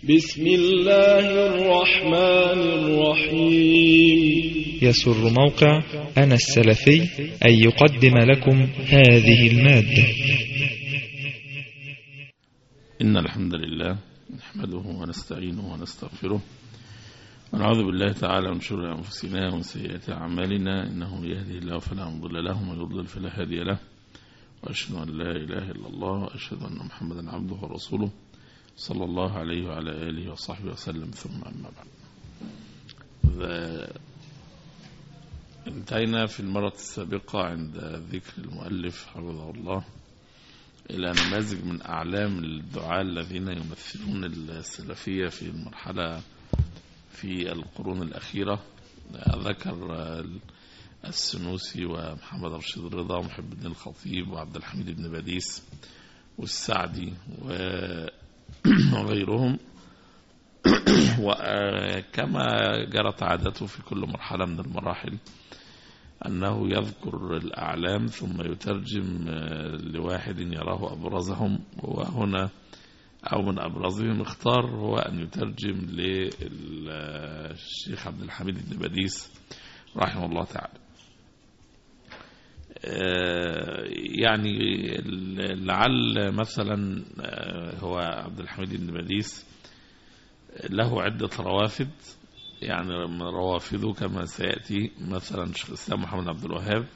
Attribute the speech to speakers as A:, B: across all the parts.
A: بسم الله الرحمن الرحيم.
B: يسر موقع أنا السلفي أن يقدم لكم هذه المادة.
C: إن الحمد لله نحمده ونستعينه ونستغفره ونعوذ بالله تعالى من شرور أنفسنا ومن سيئات أعمالنا، إنه يهدي الله فلا مضل له ومن يضلل فلا هادي له، وأشهد أن لا إله إلا الله وأشهد أن محمدا عبده ورسوله صلى الله عليه وعلى آله وصحبه وسلم. ثم أما بعد، انتهينا في المرة السابقة عند ذكر المؤلف حفظه الله إلى نماذج من أعلام الدعاة الذين يمثلون السلفية في المرحلة في القرون الأخيرة. ذكر السنوسي ومحمد رشيد رضا ومحب الدين الخطيب وعبد الحميد بن باديس والسعدي وغيرهم. وكما جرت عادته في كل مرحلة من المراحل أنه يذكر الأعلام ثم يترجم لواحد يراه أبرزهم، وهنا أو من أبرزهم اختار هو أن يترجم للشيخ عبد الحميد بن باديس رحمه الله تعالى. يعني لعل مثلا هو عبد الحميد بن باديس له عدة روافد، يعني من روافده كما سيأتي مثلا شيخ الإسلام محمد عبد الوهاب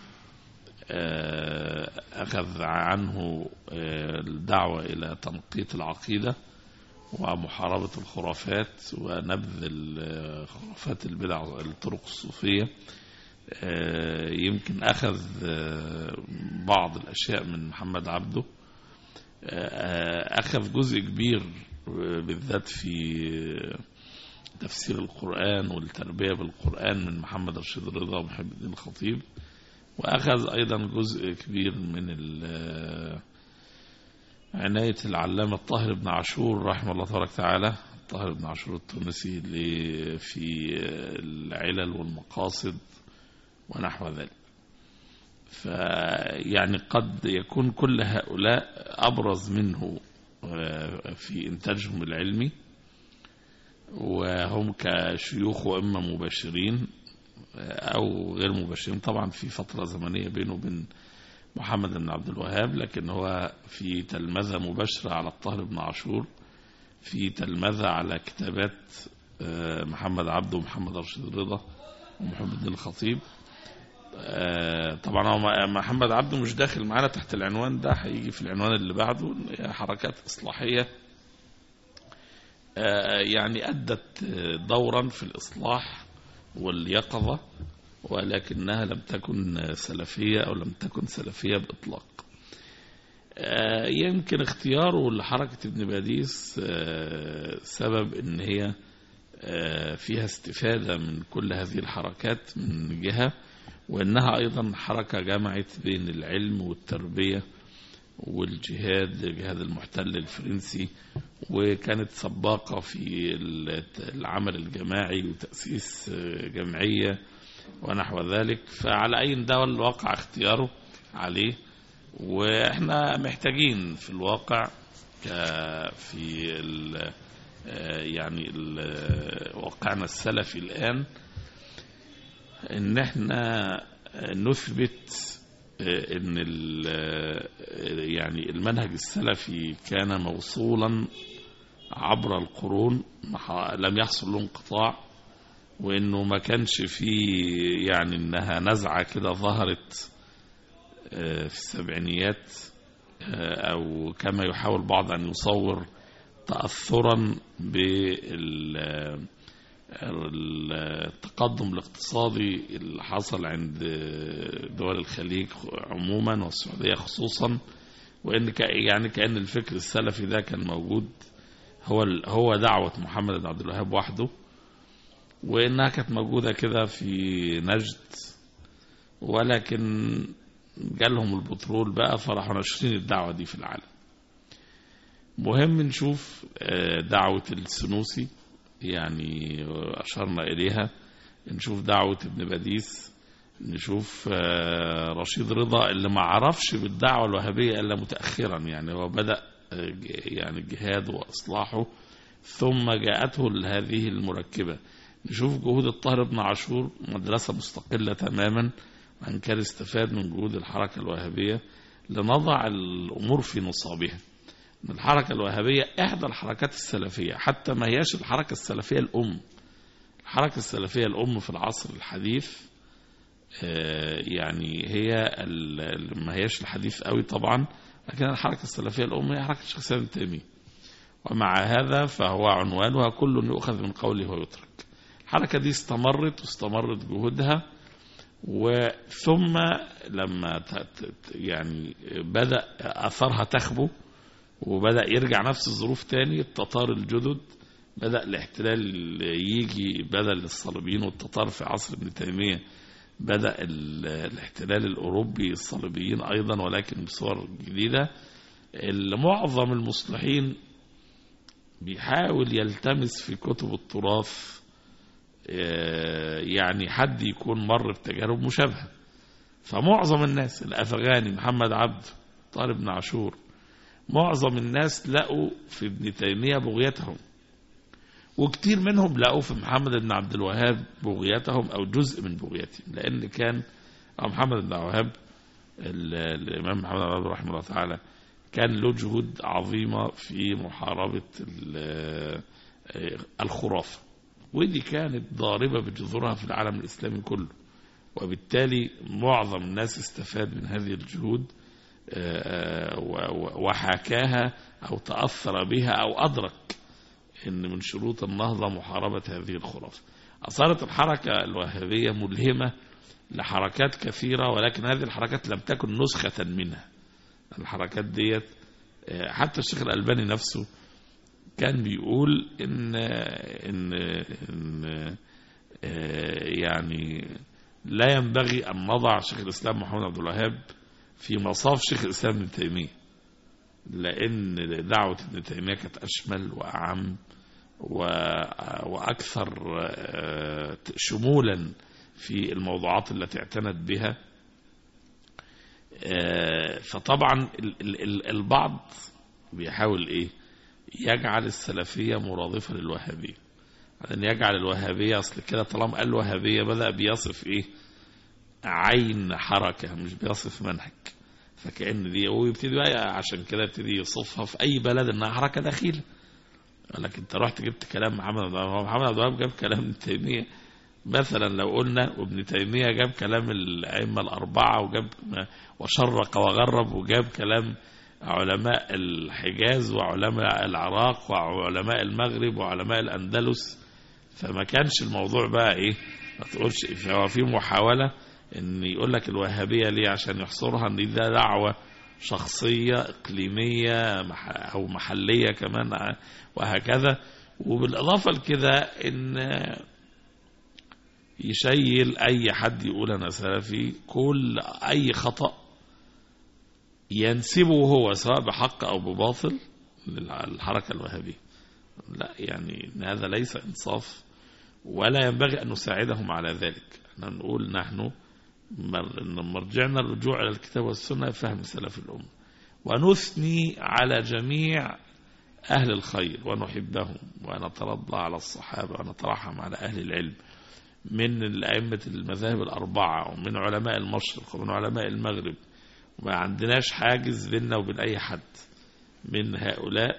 C: أخذ عنه الدعوة إلى تنقية العقيدة ومحاربة الخرافات ونبذ الخرافات البدع الطرق الصوفية. يمكن أخذ بعض الأشياء من محمد عبده، أخذ جزء كبير بالذات في تفسير القرآن والتربية بالقرآن من محمد رشيد رضا ومحب الدين الخطيب، وأخذ أيضا جزء كبير من عناية العلامة الطاهر بن عاشور رحمه الله تبارك تعالى، الطاهر بن عاشور التونسي في العلل والمقاصد ونحو ذلك. فيعني قد يكون كل هؤلاء أبرز منه في إنتاجهم العلمي، وهم كشيوخ وإما مباشرين أو غير مباشرين، طبعا في فترة زمنية بينه وبين محمد بن عبد الوهاب، لكن هو في تلمذة مباشرة على الطاهر بن عاشور، في تلمذة على كتابات محمد عبده ومحمد رشيد رضا ومحب الدين الخطيب. طبعا محمد عبده مش داخل معنا تحت العنوان ده، هيجي في العنوان اللي بعده حركات إصلاحية، يعني أدت دورا في الإصلاح واليقظة، ولكنها لم تكن سلفية أو لم تكن سلفية بإطلاق. يمكن اختياره لحركة ابن باديس سبب ان هي فيها استفادة من كل هذه الحركات من جهة، وانها ايضا حركة جمعت بين العلم والتربية والجهاد، جهاد المحتل الفرنسي، وكانت سباقة في العمل الجماعي وتأسيس جمعية ونحو ذلك. فعلى أي دول الواقع اختياره عليه، واحنا محتاجين في الواقع في يعني واقعنا السلفي الآن ان احنا نثبت ان يعني المنهج السلفي كان موصولا عبر القرون، لم يحصل له انقطاع، وانه ما كانش فيه يعني انها نزعة كده ظهرت في السبعينيات، او كما يحاول بعض ان يصور تأثرا بالتقدم الاقتصادي اللي حصل عند دول الخليج عموما والسعودية خصوصا، وان يعني كأن الفكر السلفي ده كان موجود، هو دعوة محمد بن عبد الوهاب وحده، وانها كانت موجودة كده في نجد، ولكن جالهم البترول بقى فراحوا ناشرين الدعوة دي في العالم. مهم نشوف دعوة السنوسي يعني أشرنا إليها، نشوف دعوة ابن باديس، نشوف رشيد رضا اللي ما عرفش بالدعوة الوهابية إلا متأخرا، يعني هو بدأ يعني الجهاد وإصلاحه ثم جاءته هذه المركبة. نشوف جهود الطاهر بن عاشور، مدرسة مستقلة تماما، وأن كان استفاد من جهود الحركة الوهابية لنضع الأمور في نصابها. الحركة الوهابية إحدى الحركات السلفية، حتى ما هياش الحركة السلفية الأم. الحركة السلفية الأم في العصر الحديث يعني هي ما هياش الحديث قوي طبعا، لكن الحركة السلفية الأم هي حركة الشيخ الإسلام ابن تيمية، ومع هذا فهو عنوانها كل يؤخذ من قوله ويترك. الحركة دي استمرت جهودها، وثم لما يعني بدأ أثرها تخبو وبدأ يرجع نفس الظروف تاني، التتار الجدد بدأ الاحتلال يجي بدل الصليبيين والتتار في عصر ابن تيمية، بدأ الاحتلال الأوروبي الصليبيين أيضا ولكن بصور جديدة. معظم المصلحين بيحاول يلتمس في كتب التراث يعني حد يكون مر بتجارب مشابهة. فمعظم الناس الأفغاني محمد عبد طاهر بن عاشور، معظم الناس لقوا في ابن تيمية بغيتهم، وكتير منهم لقوا في محمد بن عبد الوهاب بغيتهم أو جزء من بغيتهم، لأن كان محمد بن عبد الوهاب الإمام محمد بن عبد الوهاب رحمه الله تعالى كان له جهود عظيمة في محاربة الخرافة، ودي كانت ضاربة بجذورها في العالم الإسلامي كله، وبالتالي معظم الناس استفاد من هذه الجهود وحاكاها أو تأثر بها أو أدرك أن من شروط النهضة محاربة هذه الخرافة. أصارت الحركة الوهابية ملهمة لحركات كثيرة، ولكن هذه الحركات لم تكن نسخة منها. الحركات ديت حتى الشيخ الألباني نفسه كان بيقول إن يعني لا ينبغي أن نضع شيخ الإسلام محمد عبد الوهاب في مصاف شيخ الإسلام ابن تيمية، لأن دعوة ابن تيمية كانت أشمل وأعم وأكثر شمولا في الموضوعات التي اعتنت بها. فطبعا البعض بيحاول يجعل السلفية مرادفة للوهابية، لأن يجعل الوهابية أصل كده طالما قال الوهابية بدأ بيصف عين حركة مش بيصف منهج، فكأن دي ويبتدي بقى عشان كده يبتدي يصفها في أي بلد إنها حركة داخلة. لكن أنت رحت جبت كلام محمد عبد الوهاب جاب كلام ابن تيمية مثلا، لو قلنا وابن تيمية جاب كلام الأئمة الأربعة وجاب وشرق وغرب وجاب كلام علماء الحجاز وعلماء العراق وعلماء المغرب وعلماء الأندلس، فما كانش الموضوع بقى ما تقولش في محاولة ان يقول لك الوهابية ليه عشان يحصرها ان ده دعوة شخصية اقليمية او محلية كمان وهكذا. وبالاضافة لكده ان يشيل اي حد يقول انا سلفي كل اي خطأ ينسبه هو سواء بحق او بباطل للحركة الوهابية. لا، يعني هذا ليس انصاف ولا ينبغي ان نساعدهم على ذلك. احنا نقول نحن مرجعنا الرجوع إلى الكتاب والسنة فهم سلف الأمة، ونثني على جميع أهل الخير ونحبهم ونترضى على الصحابة ونترحم على أهل العلم من الأئمة المذاهب الأربعة ومن علماء المشرق ومن علماء المغرب، وما عندناش حاجز بيننا وبين أي حد من هؤلاء.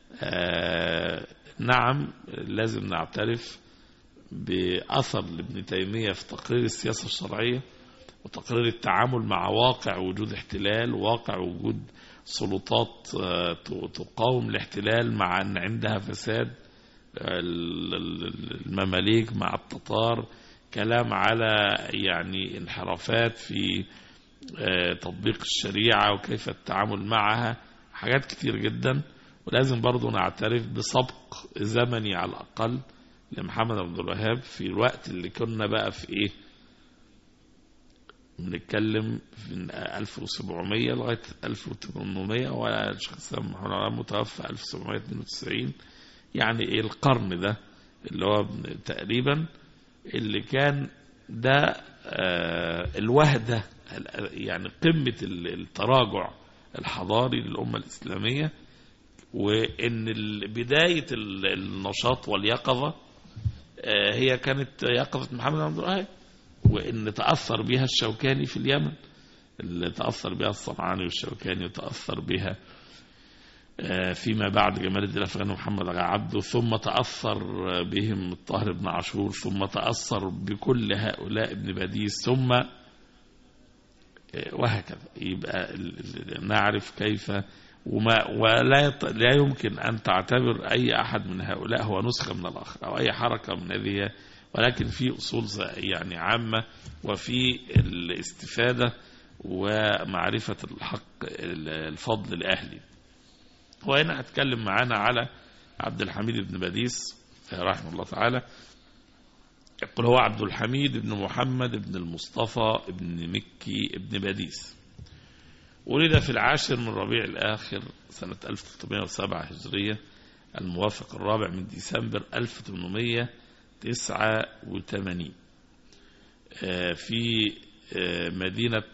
C: نعم لازم نعترف بأثر لابن تيمية في تقرير السياسة الشرعية وتقرير التعامل مع واقع وجود احتلال، واقع وجود سلطات تقاوم الاحتلال مع أن عندها فساد، المماليك مع التتار، كلام على انحرافات في تطبيق الشريعة وكيف التعامل معها، حاجات كتير جدا. ولازم برضو نعترف بسبق زمني على الأقل لمحمد عبد الوهاب في الوقت اللي كنا بقى في بنتكلم في 1700 لغاية 1800 والشيخ الإسلام محمد عبد الوهاب متوفى 1792. القرن ده اللي هو تقريبا اللي كان ده الوهدة، قمة التراجع الحضاري للأمة الإسلامية وإن بداية النشاط واليقظة هي كانت يقظة محمد عبد الوهاب، وإن تأثر بها الشوكاني في اليمن، اللي تأثر بها الصنعاني والشوكاني، وتأثر بها فيما بعد جمال الدين الأفغاني ومحمد عبده، ثم تأثر بهم الطاهر بن عاشور، ثم تأثر بكل هؤلاء ابن باديس، ثم وهكذا. يبقى نعرف كيف، ولا يمكن أن تعتبر أي أحد من هؤلاء هو نسخة من الآخر أو أي حركة من هذه، ولكن في أصول يعني عامة، وفي الاستفادة ومعرفة الحق الفضل لأهله. وهنا هتكلم معانا على عبد الحميد بن باديس رحمه الله تعالى. يقول: هو عبد الحميد بن محمد بن المصطفى بن مكي بن باديس، ولد في 10 من ربيع الآخر سنة 1307 هجرية، الموافق 4 من ديسمبر 1889 في مدينة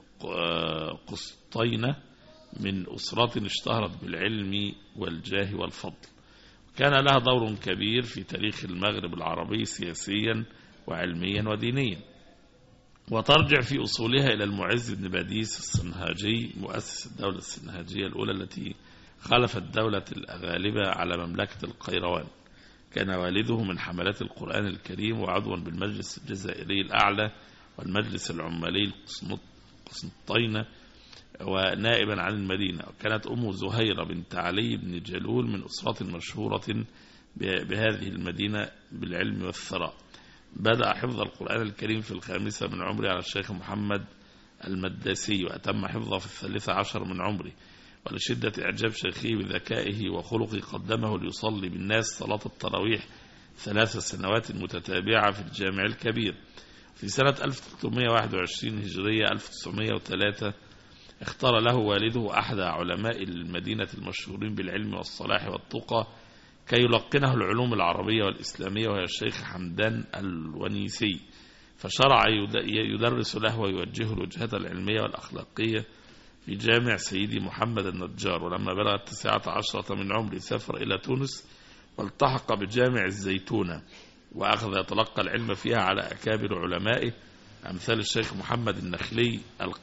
C: قسطينة، من أسرة اشتهرت بالعلم والجاه والفضل، كان لها دور كبير في تاريخ المغرب العربي سياسيا وعلميا ودينيا، وترجع في أصولها إلى المعز بن باديس السنهاجي، مؤسس الدولة السنهاجية الأولى التي خلفت دولة الأغالبة على مملكة القيروان. كان والده من حملات القرآن الكريم، وعضوا بالمجلس الجزائري الأعلى والمجلس العمالي القسطينة، ونائبا عن المدينة. وكانت أمه زهيرة بنت علي بن جلول من أسرة مشهورة بهذه المدينة بالعلم والثراء. بدأ حفظ القرآن الكريم في 5 من عمره على الشيخ محمد المداسي، وأتم حفظه في 13 من عمره. ولشدة إعجاب شيخه بذكائه وخلقه قدمه ليصلي بالناس صلاة التراويح 3 سنوات متتابعة في الجامع الكبير. في سنة 1321 هجرية 1903 اختار له والده أحد علماء المدينة المشهورين بالعلم والصلاح والتقى كي يلقنه العلوم العربية والإسلامية، وهي الشيخ حمدان الونيسي، فشرع يدرس له ويوجهه الوجهة العلمية والأخلاقية في جامع سيدي محمد النجار. ولما بلغ 19 من عمره سافر إلى تونس والتحق بجامع الزيتونة، وأخذ يتلقى العلم فيها على أكابر علمائه أمثال الشيخ محمد النخلي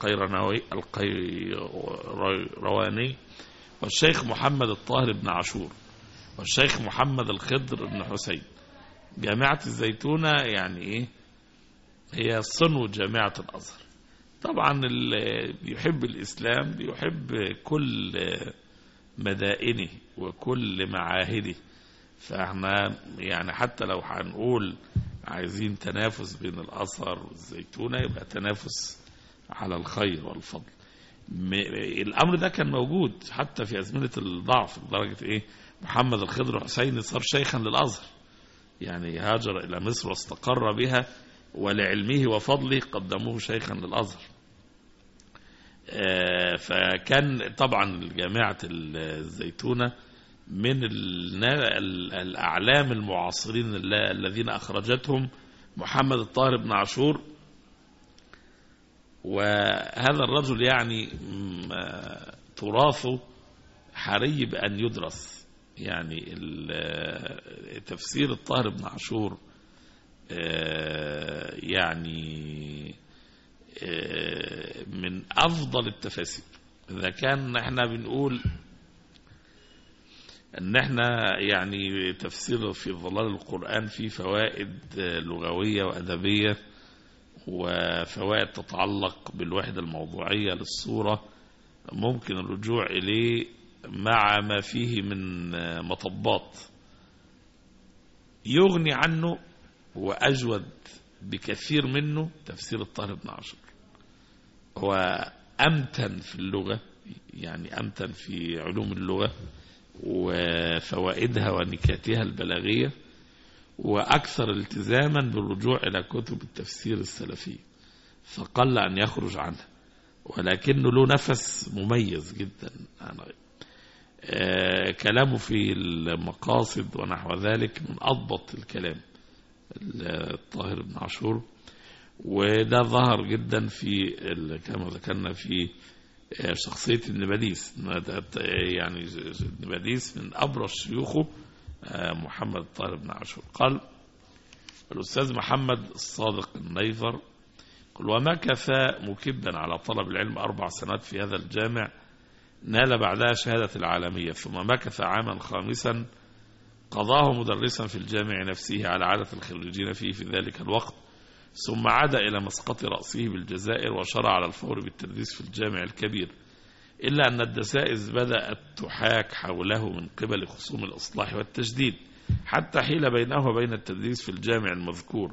C: القيرواني، والشيخ محمد الطاهر بن عاشور، والشيخ محمد الخضر بن حسين. جامعة الزيتونة يعني إيه؟ هي صنو جامعة الأزهر. طبعا اللي بيحب الإسلام بيحب كل مدائنه وكل معاهده، فاحنا يعني حتى لو هنقول عايزين تنافس بين الأزهر والزيتونة، يبقى تنافس على الخير والفضل. الأمر ده كان موجود حتى في أزمنة الضعف، لدرجة إيه؟ محمد الخضر حسين صار شيخا للأزهر، يعني هاجر إلى مصر واستقر بها، ولعلمه وفضله قدموه شيخا للأزهر. فكان طبعا جامعة الزيتونة من الأعلام المعاصرين الذين أخرجتهم محمد الطاهر بن عاشور. وهذا الرجل يعني تراثه حري بأن يدرس، يعني تفسير الطاهر بن عاشور يعني من أفضل التفاسير. إذا كان احنا بنقول ان احنا يعني تفسير في ظلال القرآن فيه فوائد لغوية وأدبية وفوائد تتعلق بالوحدة الموضوعية للصورة، ممكن الرجوع إليه مع ما فيه من مطبات يغني عنه وأجود بكثير منه تفسير الطاهر بن عاشور. هو أمتن في اللغة، يعني أمتن في علوم اللغة وفوائدها ونكاتها البلاغية، وأكثر التزاما بالرجوع إلى كتب التفسير السلفي، فقل أن يخرج عنها، ولكنه له نفس مميز جدا. كلامه في المقاصد ونحو ذلك من أضبط الكلام الطاهر بن عاشور، وده ظهر جدا في كما ذكرنا في شخصية ابن باديس. يعني ابن باديس من أبرز شيوخه محمد الطاهر بن عاشور. قال الأستاذ محمد الصادق النيفر قل ومكث مكبا على طلب العلم 4 سنوات في هذا الجامع، نال بعدها شهادة العالمية، ثم مكث عاما خامسا قضاه مدرسا في الجامع نفسه على عادة الخريجين فيه في ذلك الوقت، ثم عاد إلى مسقط رأسه بالجزائر وشرع على الفور بالتدريس في الجامع الكبير، إلا أن الدسائس بدأت تحاك حوله من قبل خصوم الإصلاح والتجديد، حتى حيل بينه وبين التدريس في الجامع المذكور،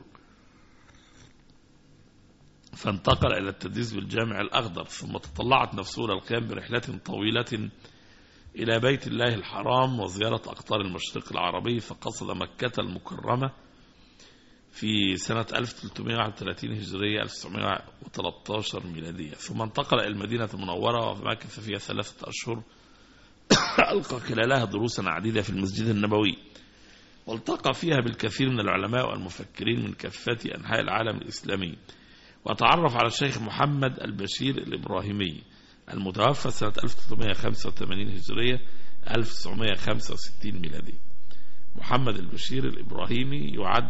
C: فانتقل إلى التدريس بالجامع الأخضر، ثم تطلعت نفسه للقيام برحلة طويلة إلى بيت الله الحرام وزيارة أقطار المشرق العربي، فقصد مكة المكرمة في سنة 1331 هجرية 1913 ميلادية، ثم انتقل إلى المدينة المنورة ومكث فيها 3 أشهر ألقى خلالها دروسا عديدة في المسجد النبوي، والتقى فيها بالكثير من العلماء والمفكرين من كافة أنحاء العالم الإسلامي، وتعرف على الشيخ محمد البشير الإبراهيمي المتوفى سنة 1385 هجرية 1965 ميلادي. محمد البشير الإبراهيمي يعد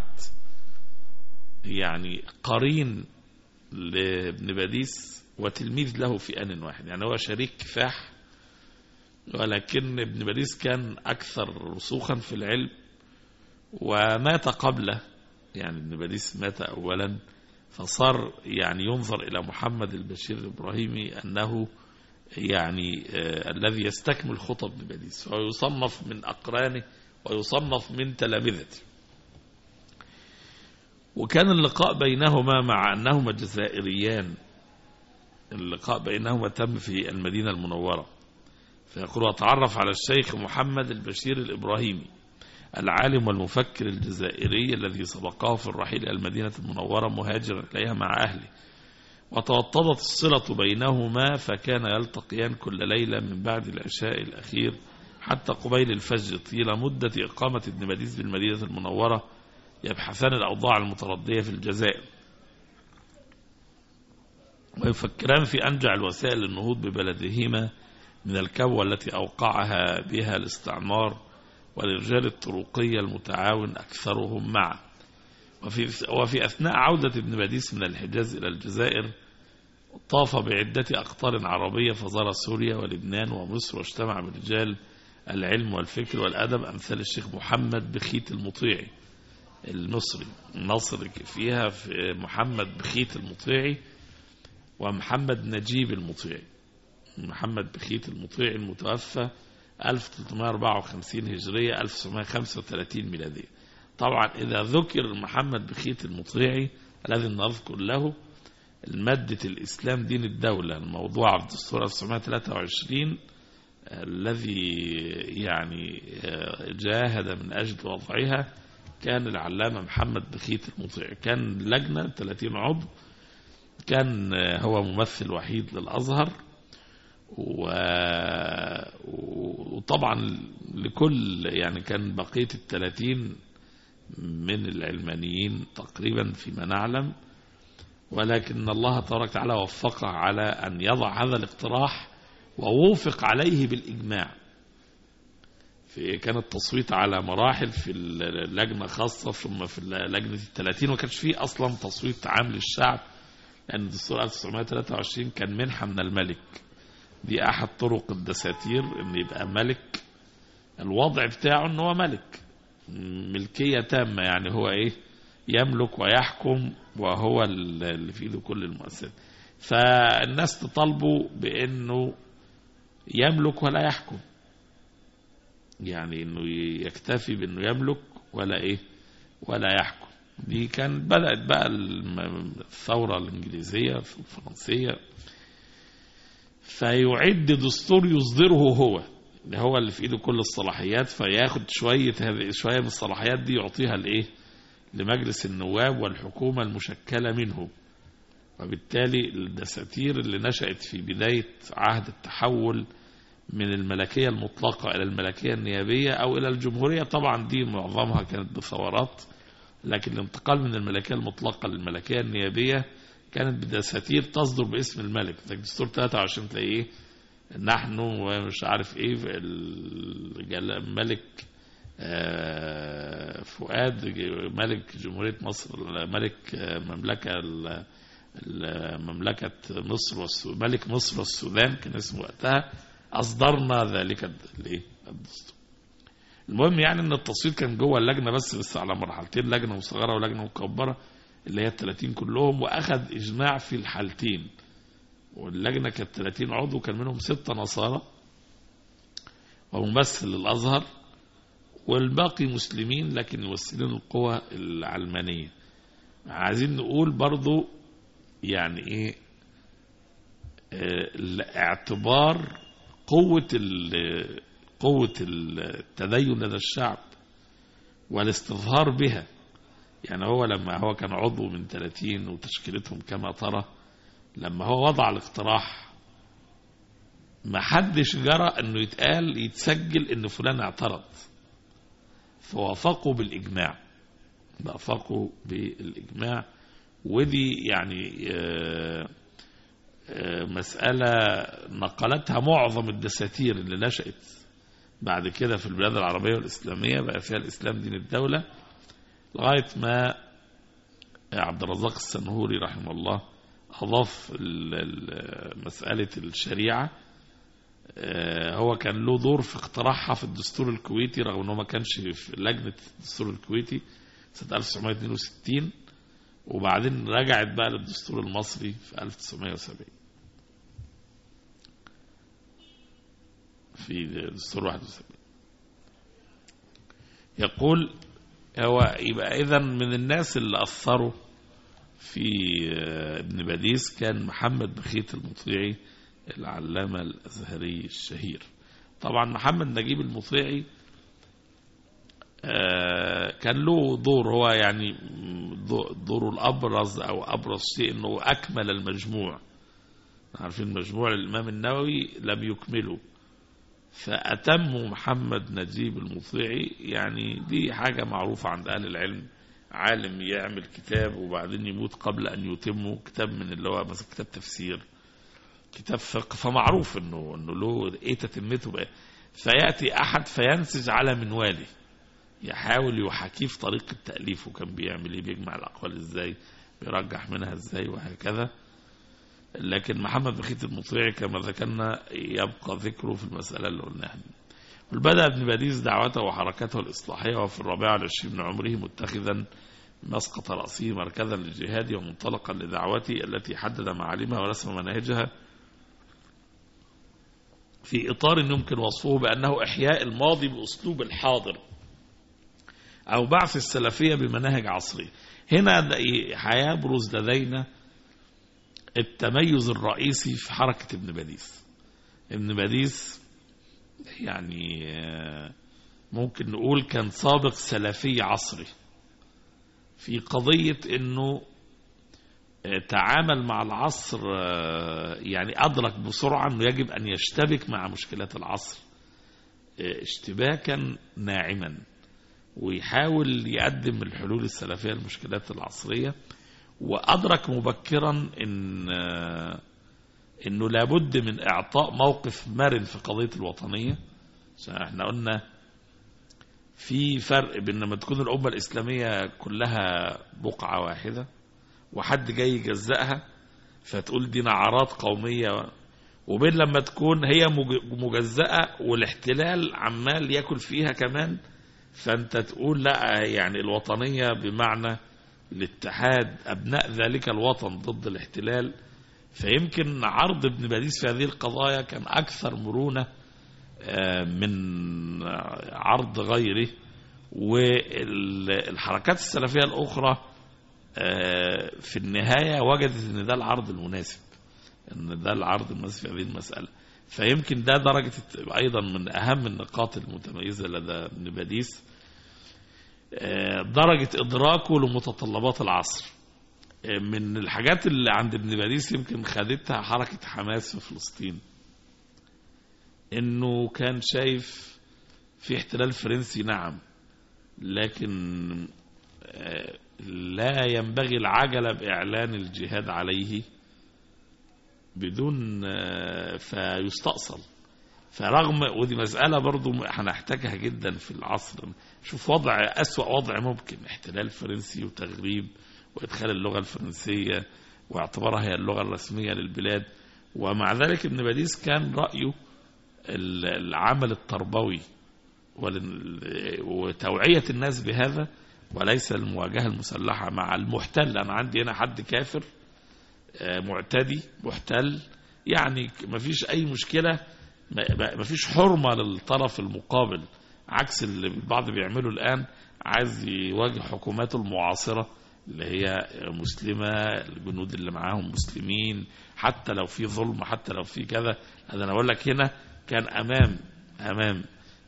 C: يعني قرين لابن باديس وتلميذ له في آن واحد، يعني هو شريك كفاح، ولكن ابن باديس كان أكثر رسوخا في العلم ومات قبله، يعني ابن باديس مات أولا، فصار يعني ينظر إلى محمد البشير الإبراهيمي أنه يعني الذي يستكمل خطب ابن باديس، ويصنف من أقرانه ويصنف من تلامذته. وكان اللقاء بينهما مع أنهما جزائريان، اللقاء بينهما تم في المدينة المنورة، فيقول وتعرف على الشيخ محمد البشير الإبراهيمي العالم والمفكر الجزائري الذي سبقه في الرحيل إلى المدينة المنورة مهاجرا إليها مع أهله، وتوطدت الصلة بينهما، فكان يلتقيان كل ليلة من بعد العشاء الأخير حتى قبيل الفجر طيلة مدة إقامة ابن باديس بالمدينة المنورة، يبحثان الأوضاع المتردية في الجزائر، ويفكران في أنجع الوسائل للنهوض ببلدهما من الكبوة التي أوقعها بها الاستعمار، والرجال الطرقية المتعاون أكثرهم معه. وفي أثناء عودة ابن باديس من الحجاز إلى الجزائر طاف بعدة أقطار عربية، فزار سوريا ولبنان ومصر، واجتمع برجال العلم والفكر والأدب أمثال الشيخ محمد بخيت المطيعي المصري، نصر فيها في محمد بخيت المطيعي ومحمد نجيب المطيعي. محمد بخيت المطيعي المتوفى 1354 هجرية 1935 ميلادية. طبعا إذا ذكر محمد بخيت المطيعي الذي نذكر له المادة الإسلام دين الدولة الموضوعة في الدستور 1923 الذي يعني جاهد من أجل وضعها، كان العلامة محمد بخيت المطيعي، كان لجنة 30 عضو، كان هو ممثل وحيد للأزهر، وطبعا لكل يعني كان بقية 30 من العلمانيين تقريبا فيما نعلم، ولكن الله تبارك وتعالى وفقه على أن يضع هذا الاقتراح ووافق عليه بالإجماع. كان التصويت على مراحل، في اللجنة خاصة ثم في لجنة 30، وما كانش فيه أصلا تصويت عام للشعب، لأن الدستور 1923 كان منحة من الملك. دي أحد طرق الدساتير أن يبقى ملك، الوضع بتاعه أنه هو ملك، ملكية تامة، يعني هو إيه يملك ويحكم وهو اللي في ايده كل المؤسسات. فالناس تطالبوا بأنه يملك ولا يحكم، يعني أنه يكتفي بأنه يملك ولا إيه ولا يحكم. دي كان بدأت بقى الثورة الإنجليزية في الفرنسية، فيعد دستور يصدره هو اللي في ايده كل الصلاحيات، فياخد شوية من الصلاحيات دي يعطيها لإيه لمجلس النواب والحكومة المشكلة منه. وبالتالي الدساتير اللي نشأت في بداية عهد التحول من الملكية المطلقة إلى الملكية النيابية أو إلى الجمهورية، طبعا دي معظمها كانت بثورات، لكن الانتقال من الملكية المطلقة للملكية النيابية كانت بدساتير تصدر باسم الملك. دستور 23 تلاقيه نحن ومش عارف ايه الملك فؤاد ملك جمهورية مصر، ملك مملكة مصر ملك مصر والسودان كان اسمه وقتها، أصدرنا ذلك الدستور. المهم يعني ان التصويت كان جوه اللجنة بس على مرحلتين، لجنة مصغرة ولجنة مكبرة اللي هي 30 كلهم، واخذ اجماع في الحالتين. واللجنة كانت 30 عضو، كان منهم 6 نصارى وممثل للأزهر، والباقي مسلمين لكن يمثلون القوى العلمانية. عايزين نقول برضو يعني ايه اعتبار قوة التدين لدى الشعب والاستظهار بها. يعني هو لما هو كان عضو من 30 وتشكيلتهم كما ترى، لما هو وضع الاقتراح ما حدش جرى انه يتسجل ان فلان اعترض، فوافقوا بالإجماع. ودي يعني مسألة نقلتها معظم الدساتير اللي نشأت بعد كده في البلاد العربية والإسلامية، بقى فيها الإسلام دين الدولة، لغاية ما عبد الرزاق السنهوري رحمه الله أضاف مسألة الشريعة. هو كان له دور في اقتراحها في الدستور الكويتي، رغم أنه ما كانش في لجنة الدستور الكويتي سنة 1962، وبعدين رجعت بقى للدستور المصري في 1970 في دستور 71. يقول هو يبقى إذن من الناس اللي أثروا في ابن باديس كان محمد بخيت المطيعي العلامة الأزهري الشهير. طبعا محمد نجيب المطيعي كان له دور، هو يعني دوره الأبرز أو أبرز شيء أنه أكمل المجموع. عارفين مجموع الإمام النووي لم يكمله، فأتم محمد نجيب المطيعي. يعني دي حاجة معروفة عند أهل العلم، عالم يعمل كتاب وبعدين يموت قبل أن يتمه، كتاب من اللي هو مثلا كتاب تفسير، كتاب فقه، فمعروف انه له ايه تتمته بقى. فيأتي احد فينسج على منواله، يحاول يحاكيه في طريقة تأليفه، كان بيعمل ايه، بيجمع الاقوال ازاي، بيرجح منها ازاي، وهكذا. لكن محمد بخيت المطيعي كما ذكرنا يبقى ذكره في المسألة اللي قلناها. بدأ ابن باديس دعوته وحركته الإصلاحية وفي 24 من عمره متخذا مسقط رأسه مركزا للجهاد ومنطلقا لدعوته التي حدد معالمها ورسم مناهجها في إطار يمكن وصفه بأنه إحياء الماضي بأسلوب الحاضر أو بعث السلفية بمناهج عصرية. هنا هيبرز لدينا التميز الرئيسي في حركة ابن باديس. ابن باديس يعني ممكن نقول كان سابق سلفي عصري في قضية أنه تعامل مع العصر، يعني أدرك بسرعة أنه يجب أن يشتبك مع مشكلات العصر اشتباكا ناعما، ويحاول يقدم الحلول السلفية للمشكلات العصرية. وأدرك مبكرا أنه لابد من إعطاء موقف مرن في قضية الوطنية. عشان احنا قلنا في فرق بين لما تكون الأمة الإسلامية كلها بقعة واحدة وحد جاي يجزأها فتقول دي نعرات قومية، وبين لما تكون هي مجزأة والاحتلال عمال يأكل فيها كمان، فأنت تقول لا، يعني الوطنية بمعنى الاتحاد أبناء ذلك الوطن ضد الاحتلال. فيمكن عرض ابن باديس في هذه القضايا كان أكثر مرونة من عرض غيره. والحركات السلفية الأخرى في النهاية وجدت أن ده العرض المناسب، أن ده العرض المناسب في هذه المسألة. فيمكن ده درجة أيضا من أهم النقاط المتميزة لدى ابن باديس، درجة إدراكه لمتطلبات العصر. من الحاجات اللي عند ابن باديس يمكن خدتها حركة حماس في فلسطين، إنه كان شايف في احتلال فرنسي نعم، لكن لا ينبغي العجلة بإعلان الجهاد عليه بدون فيستأصل. فرغم ودي مسألة برضو هنحتاجها جدا في العصر. شوف وضع أسوأ وضع ممكن، احتلال فرنسي وتغريب وإدخال اللغة الفرنسية واعتبارها هي اللغة الرسمية للبلاد، ومع ذلك ابن باديس كان رأيه العمل التربوي وتوعية الناس بهذا وليس المواجهة المسلحة مع المحتل. أنا عندي هنا حد كافر معتدي محتل، يعني مفيش أي مشكلة، مفيش حرمة للطرف المقابل، عكس اللي البعض بيعمله الآن، عايز يواجه حكوماته المعاصرة اللي هي مسلمة، الجنود اللي معاهم مسلمين، حتى لو في ظلم، حتى لو في كذا. هذا أنا أقول لك هنا كان أمام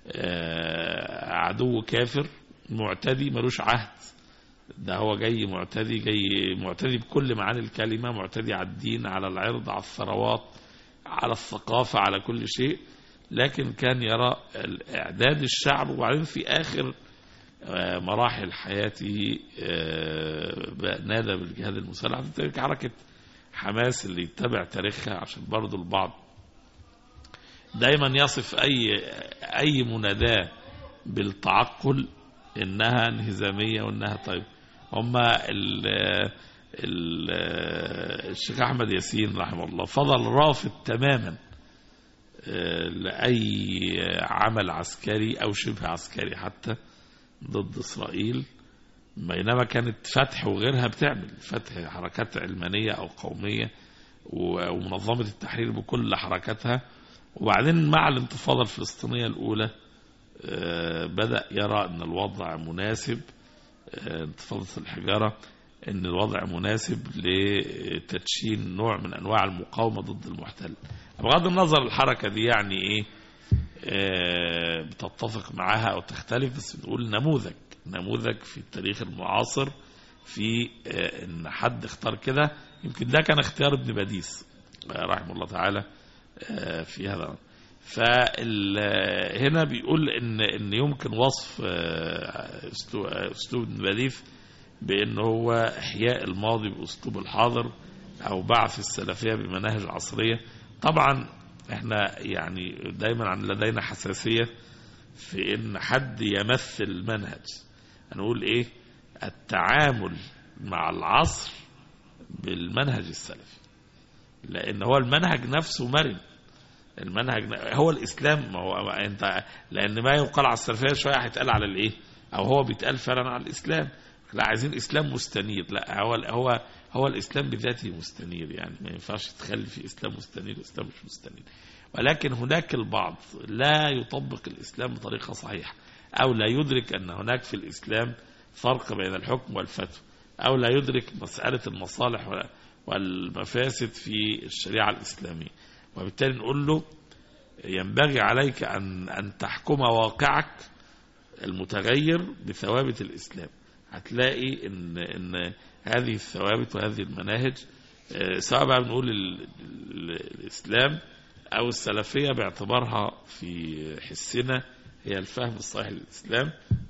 C: عدو كافر معتدي ملوش عهد، ده هو جاي معتدي بكل معاني الكلمة، معتدي على الدين، على العرض، على الثروات، على الثقافة، على كل شيء. لكن كان يرى إعداد الشعب، وبعدين في آخر مراحل حياته نادى بالجهاد المسلح. تلك حركة حماس اللي يتبع تاريخها، عشان برضو البعض دايما يصف أي مناداة بالتعقل إنها انهزامية وإنها طيب. هما الشيخ أحمد ياسين رحمه الله فضل رافض تماما لأي عمل عسكري أو شبه عسكري حتى ضد إسرائيل، بينما كانت فتح وغيرها بتعمل فتح حركات علمانية أو قومية ومنظمة التحرير بكل حركاتها. وبعدين مع الانتفاضة الفلسطينية الأولى بدأ يرى أن الوضع مناسب، انتفاضة الحجارة، أن الوضع مناسب لتدشين نوع من أنواع المقاومة ضد المحتل. بغض النظر الحركة دي يعني إيه بتتفق معها أو تختلف، بس بنقول نموذج في التاريخ المعاصر في أن حد اختار كده. يمكن ده كان اختيار ابن باديس رحمه الله تعالى في هذا. فهنا بيقول ان يمكن وصف اسلوب ابن باديس بان هو احياء الماضي باسلوب الحاضر او بعث السلفيه بمناهج عصريه. طبعا احنا يعني دايما لدينا حساسيه في ان حد يمثل منهج. هنقول ايه؟ التعامل مع العصر بالمنهج السلفي، لان هو المنهج نفسه مرن. المنهج هو الاسلام. ما هو انت لان ما يقال على السلفيه شويه هيتقال على الايه، او هو بيتقال فعلا على الاسلام. لا عايزين اسلام مستنير، لا هو الاسلام بذاته مستنير، يعني ما ينفعش تخلي في اسلام مستنير اسلام مش مستنير. ولكن هناك البعض لا يطبق الاسلام بطريقه صحيحه، او لا يدرك ان هناك في الاسلام فرق بين الحكم والفتوى، او لا يدرك مساله المصالح والمفاسد في الشريعه الاسلاميه. وبالتالي نقول له ينبغي عليك أن تحكم واقعك المتغير بثوابت الإسلام. هتلاقي إن هذه الثوابت وهذه المناهج، سواء بقى بنقول الإسلام أو السلفية باعتبارها في حسنا هي الفهم الصحيح للإسلام،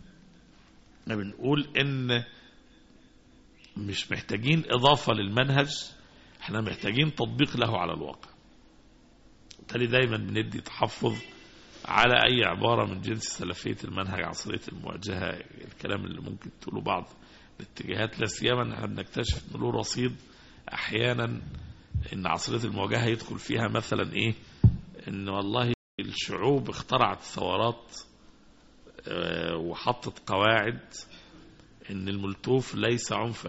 C: بنقول إن مش محتاجين إضافة للمنهج، احنا محتاجين تطبيق له على الواقع. بالتالي دايما بندي تحفظ على أي عبارة من جنس سلفية المنهج عصرية المواجهة، الكلام اللي ممكن تقوله بعض الاتجاهات، لا سيما ان احنا بنكتشف ان له رصيد احيانا ان عصرية المواجهة يدخل فيها مثلا ايه، ان والله الشعوب اخترعت ثورات وحطت قواعد ان الملتوف ليس عنفا،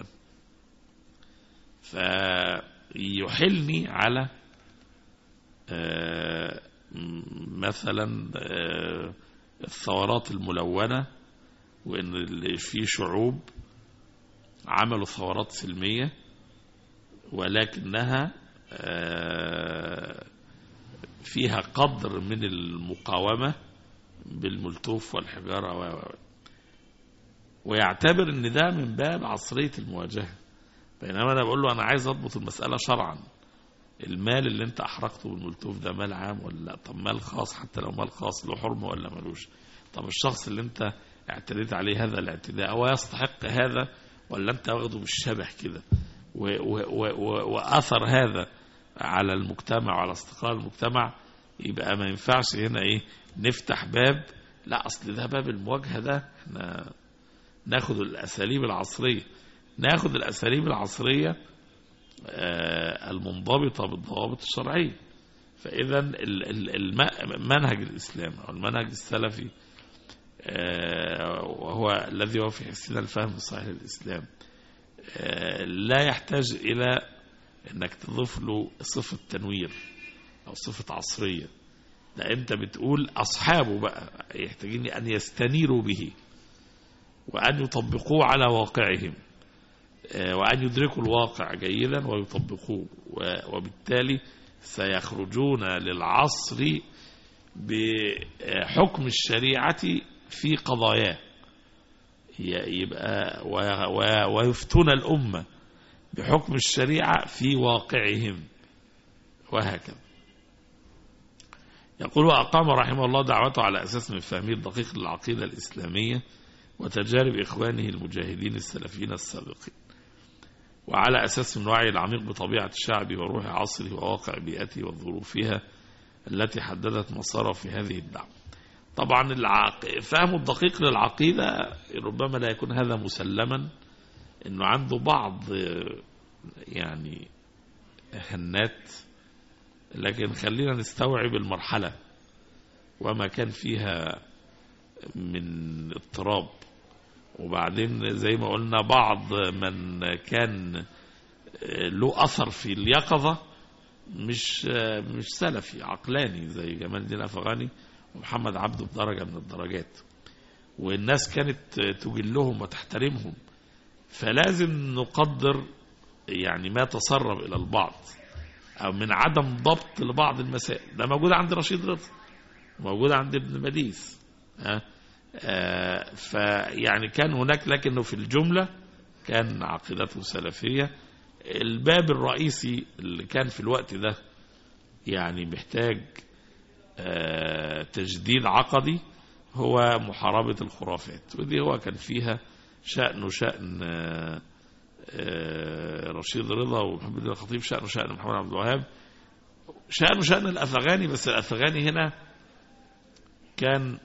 C: فيحلني على مثلا الثورات الملونة، وان في شعوب عملوا ثورات سلمية ولكنها فيها قدر من المقاومة بالملتوف والحجارة ويعتبر ان ده من باب عصرية المواجهة. بينما انا بقول له انا عايز اضبط المسألة شرعا، المال اللي انت احرقته بالملتوف ده مال عام ولا لا؟ طب مال خاص، حتى لو مال خاص له حرمه ولا ملوش؟ طب الشخص اللي انت اعتديت عليه هذا الاعتداء هو يستحق هذا ولا انت واخده بالشبه كده؟ واثر هذا على المجتمع وعلى استقرار المجتمع، يبقى ما ينفعش هنا نفتح باب، لا أصل ده باب المواجهة، ده احنا ناخد الأساليب العصرية، ناخد الأساليب العصرية المنضبطة بالضوابط الشرعية. فإذا المنهج الإسلامي أو المنهج السلفي وهو الذي هو في حسنا الفهم الصحيح للإسلام لا يحتاج إلى أنك تضيف له صفة تنوير أو صفة عصرية، لا أنت بتقول أصحابه بقى يحتاجين أن يستنيروا به وأن يطبقوه على واقعهم وأن يدركوا الواقع جيدا ويطبقوه، وبالتالي سيخرجون للعصر بحكم الشريعة في قضاياه، يبقى ويفتون الأمة بحكم الشريعة في واقعهم وهكذا. يقول: وأقام رحمه الله دعوته على أساس من فهمه الدقيق للعقيدة الإسلامية وتجارب إخوانه المجاهدين السلفيين السابقين، وعلى أساس من وعي العميق بطبيعة الشعب وروح عصره وواقع بيئته وظروفها التي حددت مساره في هذه الدعوة. طبعا فهم الدقيق للعقيدة ربما لا يكون هذا مسلما، انه عنده بعض هنات، لكن خلينا نستوعب المرحلة وما كان فيها من اضطراب. وبعدين زي ما قلنا بعض من كان له أثر في اليقظة مش سلفي عقلاني زي جمال الدين الأفغاني ومحمد عبده بدرجة من الدرجات، والناس كانت تجلهم وتحترمهم، فلازم نقدر ما تسرب إلى البعض أو من عدم ضبط لبعض المسائل. ده موجود عند رشيد رضا، موجود عند ابن مديس، كان هناك، لكنه في الجملة كان عقيدته سلفية. الباب الرئيسي اللي كان في الوقت ده محتاج تجديد عقدي هو محاربة الخرافات، ودي هو كان فيها شأن رشيد رضا ومحمد الدين الخطيب، شأن محمد عبد الوهاب، شأن الأفغاني. بس الأفغاني هنا كان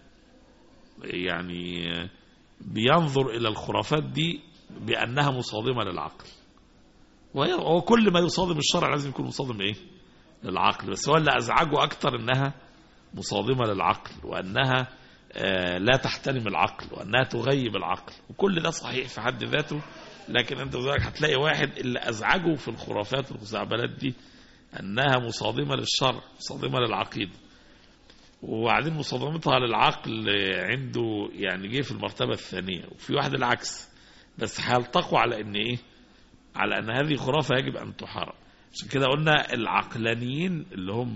C: بينظر إلى الخرافات دي بأنها مصادمة للعقل، وكل ما يصادم الشرع لازم يكون مصادم للعقل، بس هو اللي أزعجه أكتر أنها مصادمة للعقل وأنها لا تحترم العقل وأنها تغيب العقل، وكل ده صحيح في حد ذاته، لكن أنت وذلك هتلاقي واحد اللي أزعجه في الخرافات والخزعبلات دي أنها مصادمة للشرع، مصادمة للعقيدة، وبعدين مصادمتها للعقل عنده جه في المرتبة الثانية، وفي واحد العكس، بس هيلتقوا على ان على ان هذه خرافة يجب ان تحارب. عشان كده قلنا العقلانيين اللي هم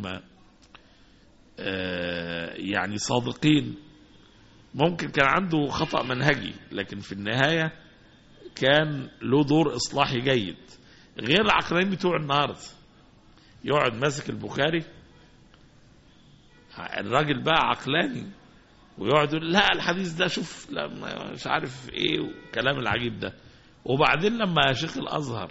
C: صادقين ممكن كان عنده خطأ منهجي، لكن في النهاية كان له دور إصلاحي جيد، غير العقلانيين بتوع النهارده. يقعد ماسك البخاري الراجل بقى عقلاني ويقعد يقول لا الحديث ده شوف مش عارف ايه والكلام العجيب ده، وبعدين لما شيخ الازهر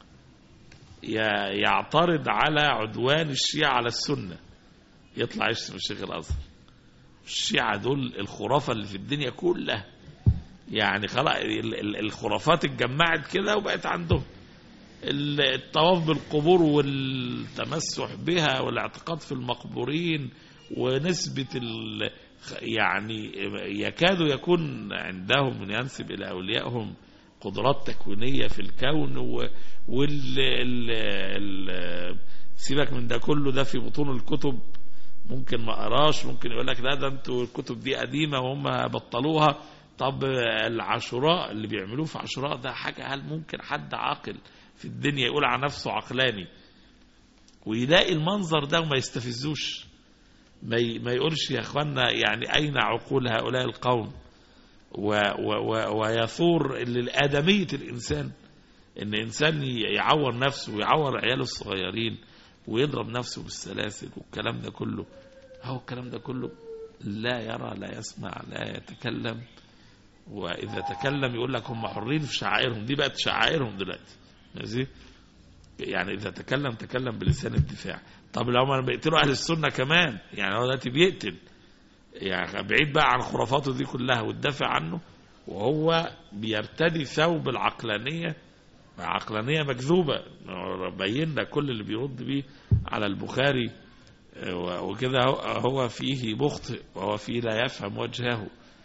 C: يعترض على عدوان الشيعة على السنة يطلع يشتم الشيخ الازهر. الشيعة دول الخرافة اللي في الدنيا كلها، خلاص الخرافات اتجمعت كده وبقت عندهم الطواف بالقبور والتمسح بها والاعتقاد في المقبورين، ونسبة يكاد يكون عندهم من ينسب إلى أوليائهم قدرات تكوينية في الكون، سيبك من ده كله، ده في بطون الكتب ممكن ما قراش، ممكن يقول لك لا ده انتوا الكتب دي قديمة وهم بطلوها. طب العاشوراء اللي بيعملوه في عاشوراء ده حاجة، هل ممكن حد عاقل في الدنيا يقول عن نفسه عقلاني ويلاقي المنظر ده وما يستفزوش، ما يقولش يا اخوانا أين عقول هؤلاء القوم، ويثور للآدمية الإنسان، إن إنسان يعور نفسه ويعور عياله الصغيرين ويضرب نفسه بالسلاسل والكلام ده كله. الكلام ده كله لا يرى لا يسمع لا يتكلم، وإذا تكلم يقول لك هم حرين في شعائرهم، دي بقت شعائرهم دلوقتي. ماشي؟ يعني إذا تكلم بلسان الدفاع. طب لو ما بيقتلوا أهل السنة كمان، يعني هو دلوقتي بيقتل، يعني بعيد بقى عن خرافاته دي كلها والدافع عنه، وهو بيرتدي ثوب العقلانية، عقلانية مكذوبة. بينا كل اللي بيرد بيه على البخاري وكذا هو فيه مخطئ وهو فيه لا يفهم وجهه.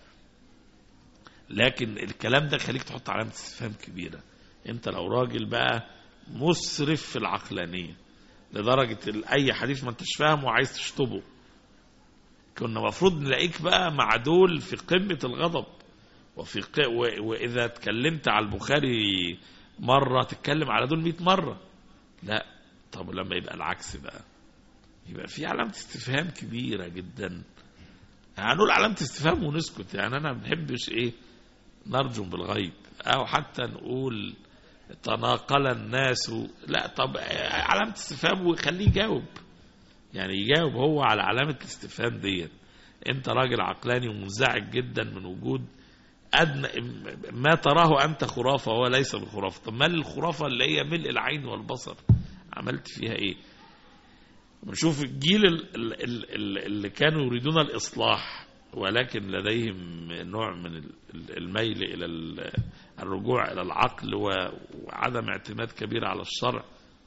C: لكن الكلام ده خليك تحط علامة استفهام كبيرة. انت لو راجل بقى مسرف في العقلانية لدرجة اي حديث ما انتش فاهمه وعايز تشطبه، كنا مفروض نلاقيك بقى مع دول في قمة الغضب. وإذا اتكلمت على البخاري مرة تتكلم على دول 100 مرة. لا، طب لما يبقى العكس بقى، يبقى في علامة استفهام كبيرة جدا. هنقول علامة استفهام ونسكت، يعني أنا ما بنحبش نرجم بالغيب، أو حتى نقول تناقل الناس. لا، طب علامة استفهام ويخليه يجاوب، يعني يجاوب هو على علامة الاستفهام ديت. أنت راجل عقلاني ومنزعج جدا من وجود أدنى ما تراه أنت خرافة وهو ليس بخرافة. طب ما الخرافة اللي هي ملء العين والبصر عملت فيها إيه؟ نشوف الجيل اللي كانوا يريدون الإصلاح ولكن لديهم نوع من الميل إلى الرجوع إلى العقل وعدم اعتماد كبير على الشرع،